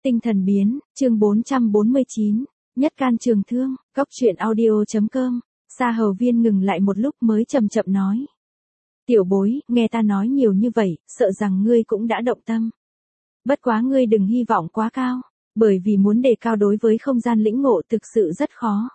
Tinh thần biến, chương 449, nhất can trường thương, góc truyện audio.com. Sa Hầu Viên ngừng lại một lúc mới chậm chậm nói. Tiểu bối, nghe ta nói nhiều như vậy, sợ rằng ngươi cũng đã động tâm. Bất quá ngươi đừng hy vọng quá cao, bởi vì muốn đề cao đối với không gian lĩnh ngộ thực sự rất khó.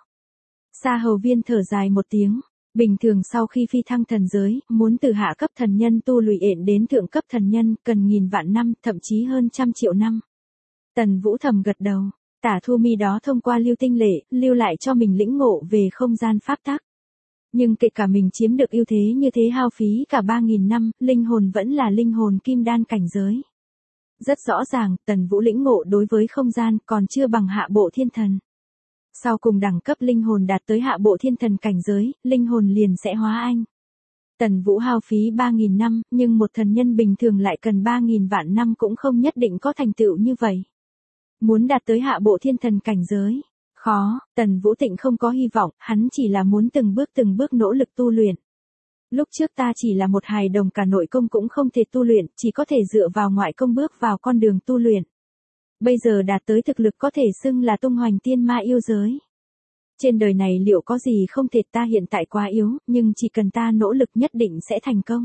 Sa Hầu Viên thở dài một tiếng. Bình thường sau khi phi thăng thần giới, muốn từ hạ cấp thần nhân tu luyện đến thượng cấp thần nhân, cần nghìn vạn năm, thậm chí hơn 100 triệu năm. Tần Vũ thầm gật đầu, Tả Thu Mi đó thông qua lưu tinh lệ, lưu lại cho mình lĩnh ngộ về không gian pháp tắc. Nhưng kể cả mình chiếm được ưu thế như thế hao phí cả 3.000 năm, linh hồn vẫn là linh hồn kim đan cảnh giới. Rất rõ ràng, Tần Vũ lĩnh ngộ đối với không gian còn chưa bằng hạ bộ thiên thần. Sau cùng đẳng cấp linh hồn đạt tới hạ bộ thiên thần cảnh giới, linh hồn liền sẽ hóa anh. Tần Vũ hao phí 3.000 năm, nhưng một thần nhân bình thường lại cần 3.000 vạn năm cũng không nhất định có thành tựu như vậy. Muốn đạt tới hạ bộ thiên thần cảnh giới, khó, Tần Vũ Tịnh không có hy vọng, hắn chỉ là muốn từng bước nỗ lực tu luyện. Lúc trước ta chỉ là một hài đồng cả nội công cũng không thể tu luyện, chỉ có thể dựa vào ngoại công bước vào con đường tu luyện. Bây giờ đạt tới thực lực có thể xưng là tung hoành tiên ma yêu giới. Trên đời này liệu có gì không thể, ta hiện tại quá yếu, nhưng chỉ cần ta nỗ lực nhất định sẽ thành công.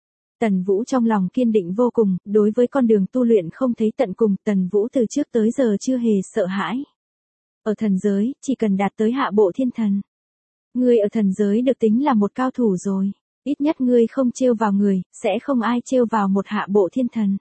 Tần Vũ trong lòng kiên định vô cùng, đối với con đường tu luyện không thấy tận cùng, Tần Vũ từ trước tới giờ chưa hề sợ hãi. Ở thần giới, chỉ cần đạt tới hạ bộ thiên thần. Ngươi ở thần giới được tính là một cao thủ rồi, ít nhất ngươi không trêu vào người, sẽ không ai trêu vào một hạ bộ thiên thần.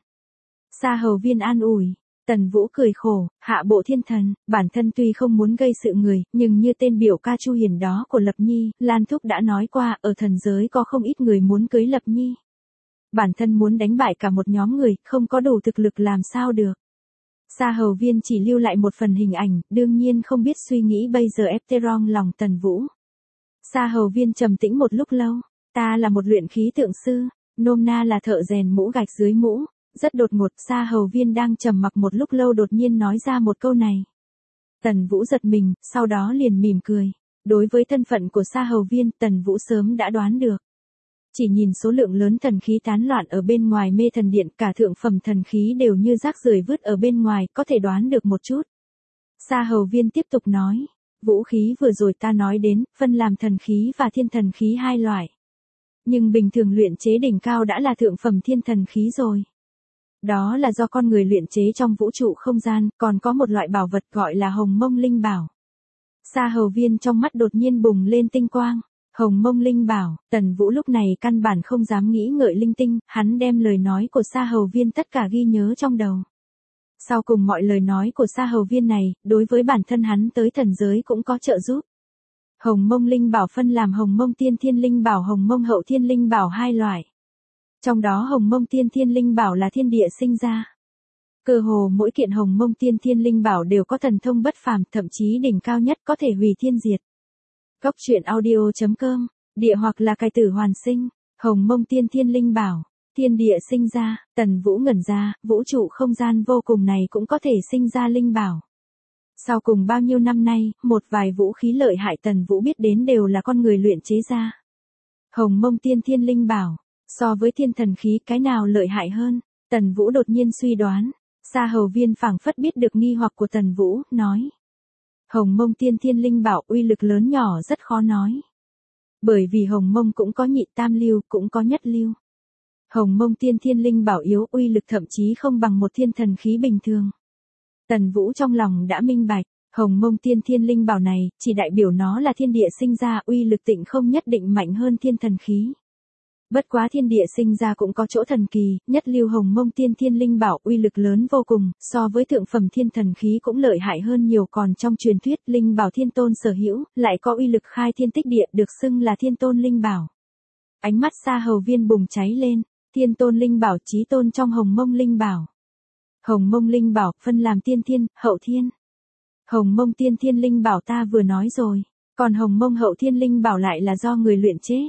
Sa Hầu Viên an ủi. Tần Vũ cười khổ, hạ bộ thiên thần, bản thân tuy không muốn gây sự người, nhưng như tên biểu ca Chu Hiền đó của Lập Nhi, Lan Thúc đã nói qua, ở thần giới có không ít người muốn cưới Lập Nhi. Bản thân muốn đánh bại cả một nhóm người, không có đủ thực lực làm sao được. Sa Hầu Viên chỉ lưu lại một phần hình ảnh, đương nhiên không biết suy nghĩ bây giờ Epteron lòng Tần Vũ. Sa Hầu Viên trầm tĩnh một lúc lâu, ta là một luyện khí tượng sư, nôm na là thợ rèn mũ gạch dưới mũ. Rất đột ngột, Sa Hầu Viên đang trầm mặc một lúc lâu đột nhiên nói ra một câu này. Tần Vũ giật mình, sau đó liền mỉm cười. Đối với thân phận của Sa Hầu Viên, Tần Vũ sớm đã đoán được. Chỉ nhìn số lượng lớn thần khí tán loạn ở bên ngoài mê thần điện, cả thượng phẩm thần khí đều như rác rưởi vứt ở bên ngoài, có thể đoán được một chút. Sa Hầu Viên tiếp tục nói, vũ khí vừa rồi ta nói đến, phân làm thần khí và thiên thần khí hai loại. Nhưng bình thường luyện chế đỉnh cao đã là thượng phẩm thiên thần khí rồi. Đó là do con người luyện chế trong vũ trụ không gian, còn có một loại bảo vật gọi là Hồng Mông Linh Bảo. Sa Hầu Viên trong mắt đột nhiên bùng lên tinh quang. Hồng Mông Linh Bảo, Tần Vũ lúc này căn bản không dám nghĩ ngợi linh tinh, hắn đem lời nói của Sa Hầu Viên tất cả ghi nhớ trong đầu. Sau cùng mọi lời nói của Sa Hầu Viên này, đối với bản thân hắn tới thần giới cũng có trợ giúp. Hồng Mông Linh Bảo phân làm Hồng Mông Tiên Thiên Linh Bảo, Hồng Mông Hậu Thiên Linh Bảo hai loại. Trong đó Hồng Mông Tiên Thiên Linh Bảo là thiên địa sinh ra. Cơ hồ mỗi kiện Hồng Mông Tiên Thiên Linh Bảo đều có thần thông bất phàm, thậm chí đỉnh cao nhất có thể hủy thiên diệt. Góc truyện audio.com, địa hoặc là cải tử hoàn sinh, Hồng Mông Tiên Thiên Linh Bảo, thiên địa sinh ra, Tần Vũ ngẩn ra, vũ trụ không gian vô cùng này cũng có thể sinh ra linh bảo. Sau cùng bao nhiêu năm nay, một vài vũ khí lợi hại Tần Vũ biết đến đều là con người luyện chế ra. Hồng Mông Tiên Thiên Linh Bảo, so với thiên thần khí cái nào lợi hại hơn? Tần Vũ đột nhiên suy đoán. Sa Hầu Viên phảng phất biết được nghi hoặc của Tần Vũ, nói. Hồng Mông Tiên Thiên Linh Bảo uy lực lớn nhỏ rất khó nói. Bởi vì Hồng Mông cũng có nhị tam lưu, cũng có nhất lưu. Hồng Mông Tiên Thiên Linh Bảo yếu, uy lực thậm chí không bằng một thiên thần khí bình thường. Tần Vũ trong lòng đã minh bạch. Hồng Mông Tiên Thiên Linh Bảo này, chỉ đại biểu nó là thiên địa sinh ra, uy lực tịnh không nhất định mạnh hơn thiên thần khí. Bất quá thiên địa sinh ra cũng có chỗ thần kỳ, nhất lưu Hồng Mông Tiên Thiên Linh Bảo uy lực lớn vô cùng, so với thượng phẩm thiên thần khí cũng lợi hại hơn nhiều, còn trong truyền thuyết Linh Bảo Thiên Tôn sở hữu, lại có uy lực khai thiên tích địa, được xưng là Thiên Tôn Linh Bảo. Ánh mắt Sa Hầu Viên bùng cháy lên, Thiên Tôn Linh Bảo chí tôn trong Hồng Mông Linh Bảo. Hồng Mông Linh Bảo phân làm tiên thiên, hậu thiên. Hồng Mông Tiên Thiên Linh Bảo ta vừa nói rồi, còn Hồng Mông Hậu Thiên Linh Bảo lại là do người luyện chế.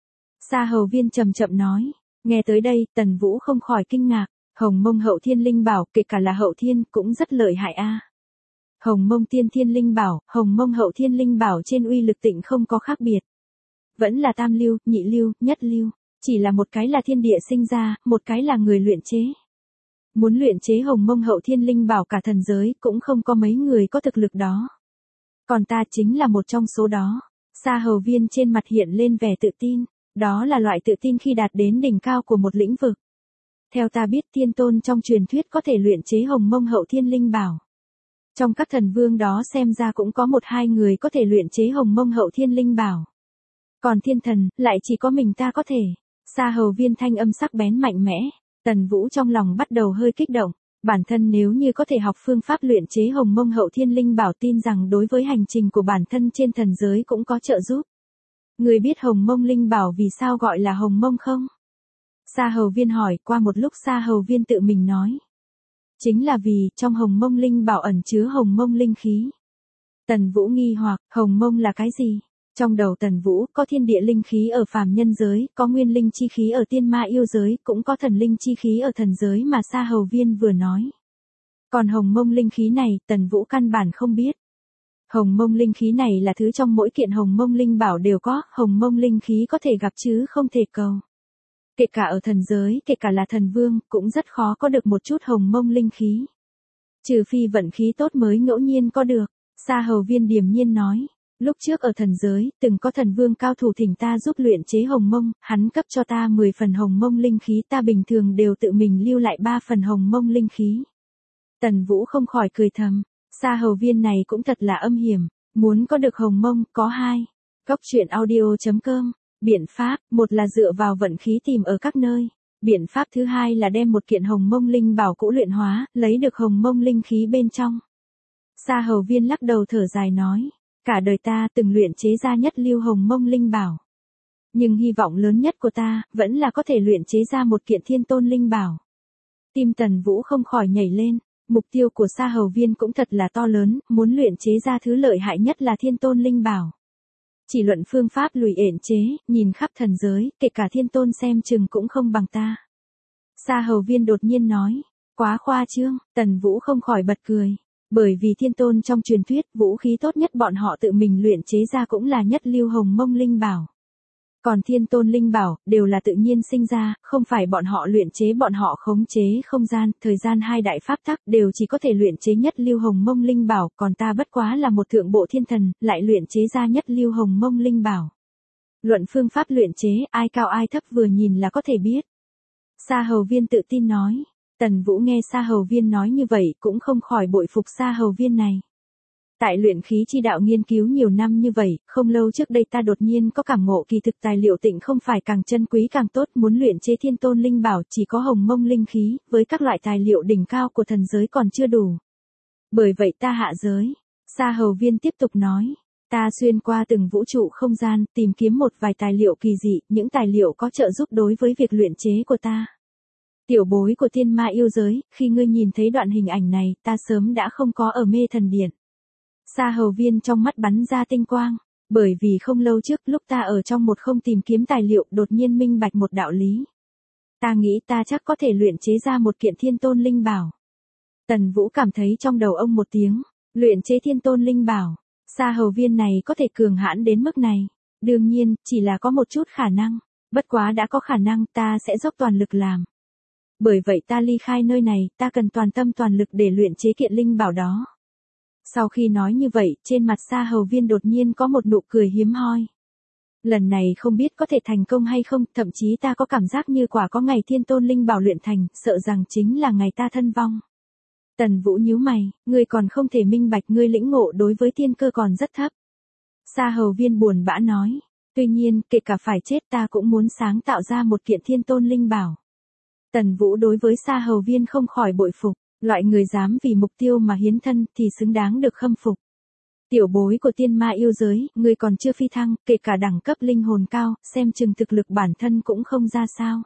Sa Hầu Viên chậm chậm nói, nghe tới đây, Tần Vũ không khỏi kinh ngạc, Hồng Mông Hậu Thiên Linh Bảo, kể cả là hậu thiên, cũng rất lợi hại a. Hồng Mông Tiên Thiên Linh Bảo, Hồng Mông Hậu Thiên Linh Bảo trên uy lực tịnh không có khác biệt. Vẫn là tam lưu, nhị lưu, nhất lưu, chỉ là một cái là thiên địa sinh ra, một cái là người luyện chế. Muốn luyện chế Hồng Mông Hậu Thiên Linh Bảo cả thần giới cũng không có mấy người có thực lực đó. Còn ta chính là một trong số đó. Sa Hầu Viên trên mặt hiện lên vẻ tự tin. Đó là loại tự tin khi đạt đến đỉnh cao của một lĩnh vực. Theo ta biết tiên tôn trong truyền thuyết có thể luyện chế Hồng Mông Hậu Thiên Linh Bảo. Trong các thần vương đó xem ra cũng có một hai người có thể luyện chế Hồng Mông Hậu Thiên Linh Bảo. Còn thiên thần, lại chỉ có mình ta có thể. Sa Hầu Viên thanh âm sắc bén mạnh mẽ. Tần Vũ trong lòng bắt đầu hơi kích động. Bản thân nếu như có thể học phương pháp luyện chế Hồng Mông Hậu Thiên Linh Bảo tin rằng đối với hành trình của bản thân trên thần giới cũng có trợ giúp. Người biết Hồng Mông Linh Bảo vì sao gọi là Hồng Mông không? Sa Hầu Viên hỏi, qua một lúc Sa Hầu Viên tự mình nói. Chính là vì, trong Hồng Mông Linh Bảo ẩn chứa Hồng Mông Linh Khí. Tần Vũ nghi hoặc, Hồng Mông là cái gì? Trong đầu Tần Vũ, có thiên địa linh khí ở phàm nhân giới, có nguyên linh chi khí ở tiên ma yêu giới, cũng có thần linh chi khí ở thần giới mà Sa Hầu Viên vừa nói. Còn Hồng Mông linh khí này, Tần Vũ căn bản không biết. Hồng Mông linh khí này là thứ trong mỗi kiện Hồng Mông Linh Bảo đều có, Hồng Mông linh khí có thể gặp chứ không thể cầu. Kể cả ở thần giới, kể cả là thần vương, cũng rất khó có được một chút Hồng Mông linh khí. Trừ phi vận khí tốt mới ngẫu nhiên có được, Sa Hầu Viên điềm nhiên nói. Lúc trước ở thần giới, từng có thần vương cao thủ thỉnh ta giúp luyện chế Hồng Mông, hắn cấp cho ta 10 phần Hồng Mông linh khí, ta bình thường đều tự mình lưu lại 3 phần Hồng Mông linh khí. Tần Vũ không khỏi cười thầm, Sa Hầu Viên này cũng thật là âm hiểm, muốn có được Hồng Mông, có hai. Goctruyện.audio.com. Biện pháp, một là dựa vào vận khí tìm ở các nơi. Biện pháp thứ hai là đem một kiện Hồng Mông Linh Bảo cũ luyện hóa, lấy được Hồng Mông linh khí bên trong. Sa Hầu Viên lắc đầu thở dài nói. Cả đời ta từng luyện chế ra nhất lưu Hồng Mông Linh Bảo. Nhưng hy vọng lớn nhất của ta, vẫn là có thể luyện chế ra một kiện Thiên Tôn Linh Bảo. Tim Tần Vũ không khỏi nhảy lên, mục tiêu của Sa Hầu Viên cũng thật là to lớn, muốn luyện chế ra thứ lợi hại nhất là Thiên Tôn Linh Bảo. Chỉ luận phương pháp luyện chế, nhìn khắp thần giới, kể cả Thiên Tôn xem chừng cũng không bằng ta. Sa Hầu Viên đột nhiên nói, quá khoa trương, Tần Vũ không khỏi bật cười. Bởi vì Thiên Tôn trong truyền thuyết, vũ khí tốt nhất bọn họ tự mình luyện chế ra cũng là nhất lưu Hồng Mông Linh Bảo. Còn Thiên Tôn Linh Bảo, đều là tự nhiên sinh ra, không phải bọn họ luyện chế, bọn họ khống chế không gian, thời gian hai đại pháp tắc đều chỉ có thể luyện chế nhất lưu Hồng Mông Linh Bảo, còn ta bất quá là một thượng bộ thiên thần, lại luyện chế ra nhất lưu Hồng Mông Linh Bảo. Luận phương pháp luyện chế, ai cao ai thấp vừa nhìn là có thể biết. Sa Hầu Viên tự tin nói. Tần Vũ nghe Sa Hầu Viên nói như vậy cũng không khỏi bội phục Sa Hầu Viên này. Tại luyện khí chi đạo nghiên cứu nhiều năm như vậy, không lâu trước đây ta đột nhiên có cảm ngộ kỳ thực tài liệu tịnh không phải càng chân quý càng tốt, muốn luyện chế Thiên Tôn Linh Bảo chỉ có Hồng Mông linh khí, với các loại tài liệu đỉnh cao của thần giới còn chưa đủ. Bởi vậy ta hạ giới. Sa Hầu Viên tiếp tục nói. Ta xuyên qua từng vũ trụ không gian, tìm kiếm một vài tài liệu kỳ dị, những tài liệu có trợ giúp đối với việc luyện chế của ta. Tiểu bối của tiên ma yêu giới, khi ngươi nhìn thấy đoạn hình ảnh này, ta sớm đã không có ở mê thần điện. Sa Hầu Viên trong mắt bắn ra tinh quang, bởi vì không lâu trước lúc ta ở trong một không tìm kiếm tài liệu đột nhiên minh bạch một đạo lý. Ta nghĩ ta chắc có thể luyện chế ra một kiện Thiên Tôn Linh Bảo. Tần Vũ cảm thấy trong đầu ông một tiếng, luyện chế Thiên Tôn Linh Bảo, Sa Hầu Viên này có thể cường hãn đến mức này. Đương nhiên, chỉ là có một chút khả năng, bất quá đã có khả năng ta sẽ dốc toàn lực làm. Bởi vậy ta ly khai nơi này, ta cần toàn tâm toàn lực để luyện chế kiện linh bảo đó. Sau khi nói như vậy, trên mặt Sa Hầu Viên đột nhiên có một nụ cười hiếm hoi. Lần này không biết có thể thành công hay không, thậm chí ta có cảm giác như quả có ngày Thiên Tôn Linh Bảo luyện thành, sợ rằng chính là ngày ta thân vong. Tần Vũ nhíu mày, ngươi còn không thể minh bạch, ngươi lĩnh ngộ đối với thiên cơ còn rất thấp. Sa Hầu Viên buồn bã nói, tuy nhiên, kể cả phải chết ta cũng muốn sáng tạo ra một kiện Thiên Tôn Linh Bảo. Tần Vũ đối với Sa Hầu Viên không khỏi bội phục, loại người dám vì mục tiêu mà hiến thân thì xứng đáng được khâm phục. Tiểu bối của tiên ma yêu giới, ngươi còn chưa phi thăng, kể cả đẳng cấp linh hồn cao, xem chừng thực lực bản thân cũng không ra sao.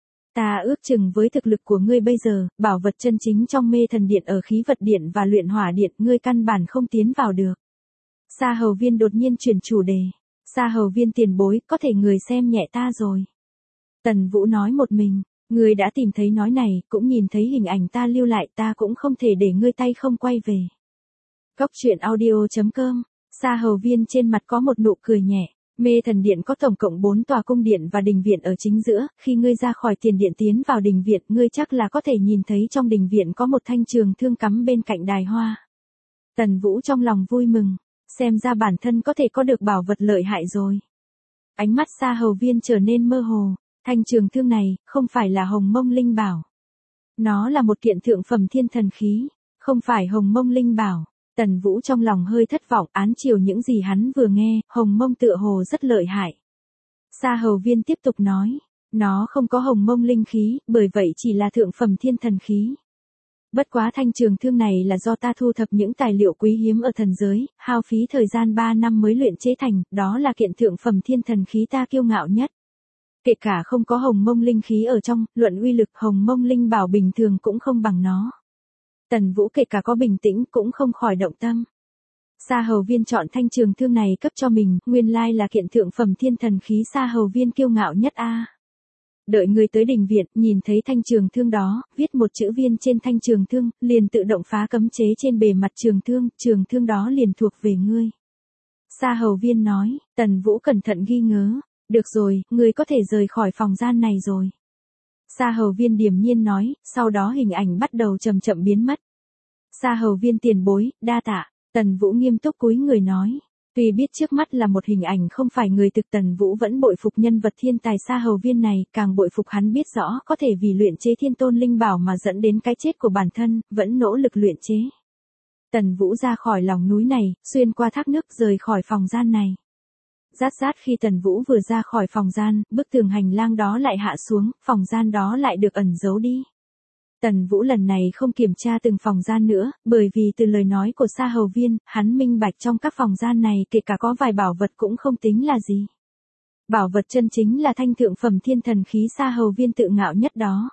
Ta ước chừng với thực lực của ngươi bây giờ, bảo vật chân chính trong mê thần điện ở khí vật điện và luyện hỏa điện, ngươi căn bản không tiến vào được. Sa Hầu Viên đột nhiên chuyển chủ đề. Sa Hầu Viên tiền bối, có thể người xem nhẹ ta rồi. Tần Vũ nói một mình. Ngươi đã tìm thấy nói này, cũng nhìn thấy hình ảnh ta lưu lại, ta cũng không thể để ngươi tay không quay về. Goctruyện.audio.com. Sa Hầu Viên trên mặt có một nụ cười nhẹ. Mê Thần Điện có tổng cộng 4 tòa cung điện và đình viện ở chính giữa, khi ngươi ra khỏi tiền điện tiến vào đình viện, ngươi chắc là có thể nhìn thấy trong đình viện có một thanh trường thương cắm bên cạnh đài hoa. Tần Vũ trong lòng vui mừng, xem ra bản thân có thể có được bảo vật lợi hại rồi. Ánh mắt Sa Hầu Viên trở nên mơ hồ, thanh trường thương này, không phải là Hồng Mông Linh Bảo. Nó là một kiện thượng phẩm thiên thần khí, không phải Hồng Mông Linh Bảo. Tần Vũ trong lòng hơi thất vọng, ám chiều những gì hắn vừa nghe, Hồng Mông tựa hồ rất lợi hại. Sa Hầu Viên tiếp tục nói, nó không có Hồng Mông linh khí, bởi vậy chỉ là thượng phẩm thiên thần khí. Bất quá thanh trường thương này là do ta thu thập những tài liệu quý hiếm ở thần giới, hao phí thời gian 3 năm mới luyện chế thành, đó là kiện thượng phẩm thiên thần khí ta kiêu ngạo nhất. Kể cả không có Hồng Mông linh khí ở trong, luận uy lực Hồng Mông linh bảo bình thường cũng không bằng nó. Tần Vũ kể cả có bình tĩnh cũng không khỏi động tâm. Sa Hầu Viên chọn thanh trường thương này cấp cho mình, nguyên lai là kiện thượng phẩm thiên thần khí Sa Hầu Viên kiêu ngạo nhất a. Đợi người tới đình viện, nhìn thấy thanh trường thương đó, viết một chữ viên trên thanh trường thương, liền tự động phá cấm chế trên bề mặt trường thương đó liền thuộc về ngươi. Sa Hầu Viên nói, Tần Vũ cẩn thận ghi nhớ, được rồi, ngươi có thể rời khỏi phòng gian này rồi. Sa Hầu Viên điềm nhiên nói, sau đó hình ảnh bắt đầu chậm chậm biến mất. Sa Hầu Viên tiền bối, đa tạ. Tần Vũ nghiêm túc cúi người nói. Tuy biết trước mắt là một hình ảnh không phải người thực, Tần Vũ vẫn bội phục nhân vật thiên tài Sa Hầu Viên này, càng bội phục hắn biết rõ có thể vì luyện chế thiên tôn linh bảo mà dẫn đến cái chết của bản thân, vẫn nỗ lực luyện chế. Tần Vũ ra khỏi lòng núi này, xuyên qua thác nước rời khỏi phòng gian này. Rát khi Tần Vũ vừa ra khỏi phòng gian, bức tường hành lang đó lại hạ xuống, phòng gian đó lại được ẩn giấu đi. Tần Vũ lần này không kiểm tra từng phòng gian nữa, bởi vì từ lời nói của Sa Hầu Viên, hắn minh bạch trong các phòng gian này kể cả có vài bảo vật cũng không tính là gì. Bảo vật chân chính là thanh thượng phẩm thiên thần khí Sa Hầu Viên tự ngạo nhất đó.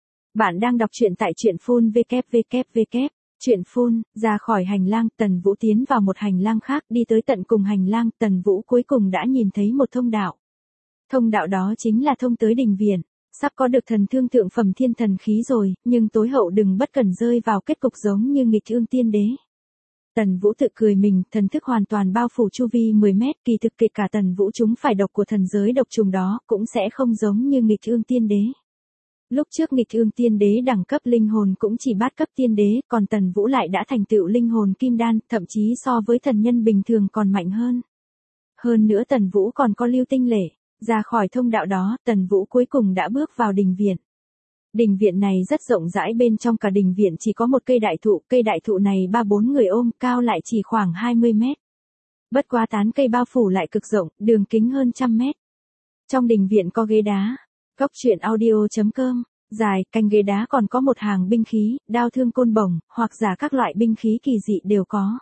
Bạn đang đọc truyện tại truyện phun www. Truyện phun, ra khỏi hành lang, Tần Vũ tiến vào một hành lang khác, đi tới tận cùng hành lang, Tần Vũ cuối cùng đã nhìn thấy một thông đạo. Thông đạo đó chính là thông tới đình viện. Sắp có được thần thương thượng phẩm thiên thần khí rồi, nhưng tối hậu đừng bất cần rơi vào kết cục giống như Nghịch Ương Tiên Đế. Tần Vũ tự cười mình, thần thức hoàn toàn bao phủ chu vi 10 mét, kỳ thực kể cả Tần Vũ chúng phải độc của thần giới độc trùng đó, cũng sẽ không giống như Nghịch Ương Tiên Đế. Lúc trước Nghịch Ương Tiên Đế đẳng cấp linh hồn cũng chỉ bát cấp tiên đế, còn Tần Vũ lại đã thành tựu linh hồn kim đan, thậm chí so với thần nhân bình thường còn mạnh hơn. Hơn nữa Tần Vũ còn có lưu tinh lệ. Ra khỏi thông đạo đó, Tần Vũ cuối cùng đã bước vào đình viện. Đình viện này rất rộng rãi, bên trong cả đình viện chỉ có một cây đại thụ này 3-4 người ôm, cao lại chỉ khoảng 20 mét. Bất quá tán cây bao phủ lại cực rộng, đường kính hơn 100 mét. Trong đình viện có ghế đá. Góc truyện audio.com, dài, cạnh ghế đá còn có một hàng binh khí, đao thương côn bổng, hoặc giả các loại binh khí kỳ dị đều có.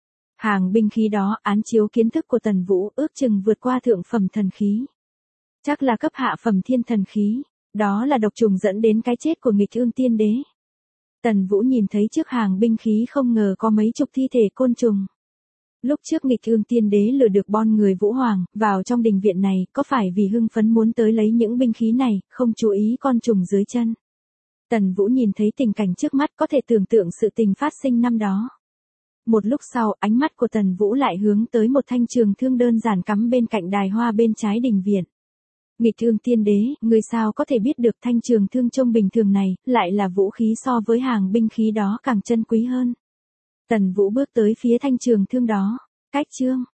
Hàng binh khí đó, án chiếu kiến thức của Tần Vũ, ước chừng vượt qua thượng phẩm thần khí. Chắc là cấp hạ phẩm thiên thần khí, đó là độc trùng dẫn đến cái chết của Nghịch Ương Tiên Đế. Tần Vũ nhìn thấy trước hàng binh khí không ngờ có mấy chục thi thể côn trùng. Lúc trước Nghịch Ương Tiên Đế lừa được bon người Vũ Hoàng, vào trong đình viện này, có phải vì hưng phấn muốn tới lấy những binh khí này, không chú ý con trùng dưới chân. Tần Vũ nhìn thấy tình cảnh trước mắt có thể tưởng tượng sự tình phát sinh năm đó. Một lúc sau, ánh mắt của Tần Vũ lại hướng tới một thanh trường thương đơn giản cắm bên cạnh đài hoa bên trái đình viện. Nghịch Ương Tiên Đế, người sao có thể biết được thanh trường thương trông bình thường này, lại là vũ khí so với hàng binh khí đó càng chân quý hơn. Tần Vũ bước tới phía thanh trường thương đó. Cách chương.